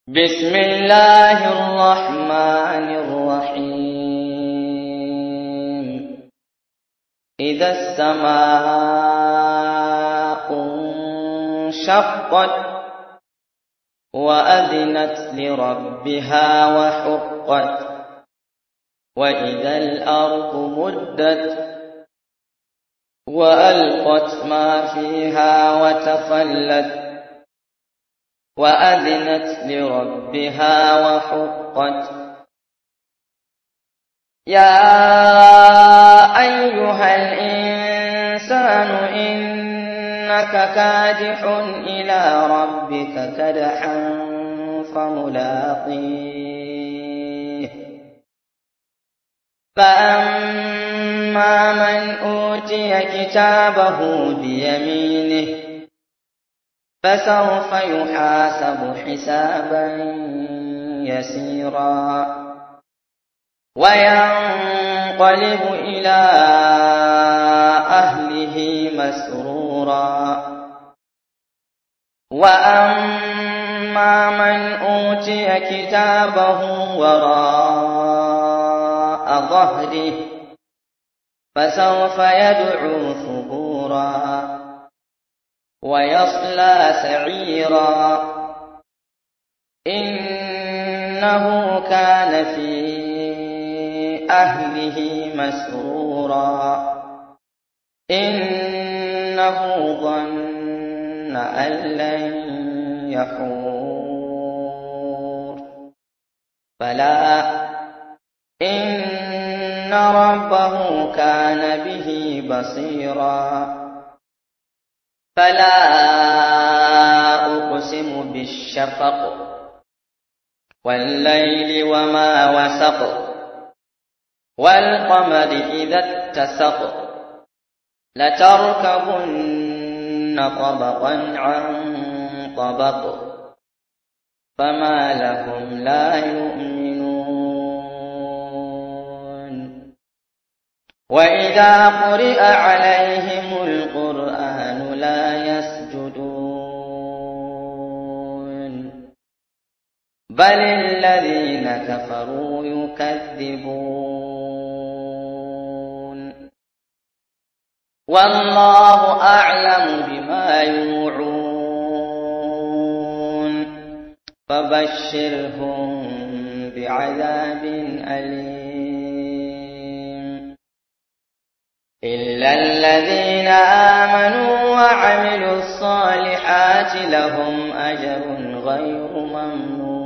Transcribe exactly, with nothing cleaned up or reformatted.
بسم الله الرحمن الرحيم إذا السماء انشقت وأذنت لربها وحقت وإذا الأرض مدت وألقت ما فيها وتخلت وأذنت لربها وحقت يا أيها الإنسان إنك كادح إلى ربك كدحا فملاقيه فأما من أوتي كتابه بيمينه فسوف يحاسب حسابا يسيرا وينقلب إلى أهله مسرورا وأما من أوتي كتابه وراء ظهره فسوف يدعو ثبورا ويصلى سعيرا إنه كان في أهله مسرورا إنه ظن أن لن يحور بلى إن ربه كان به بصيرا فلا أقسم بالشفق والليل وما وسق والقمر إذا اتسق لتركبن طبقا عن طبق فما لهم لا يؤمنون وإذا قرئ عليهم القرآن لا يسجدون بل الذين كفروا يكذبون والله أعلم بما يوعون فبشرهم بعذاب أليم إلا الذين آمنوا وعملوا الصالحات لهم أجر غير ممنون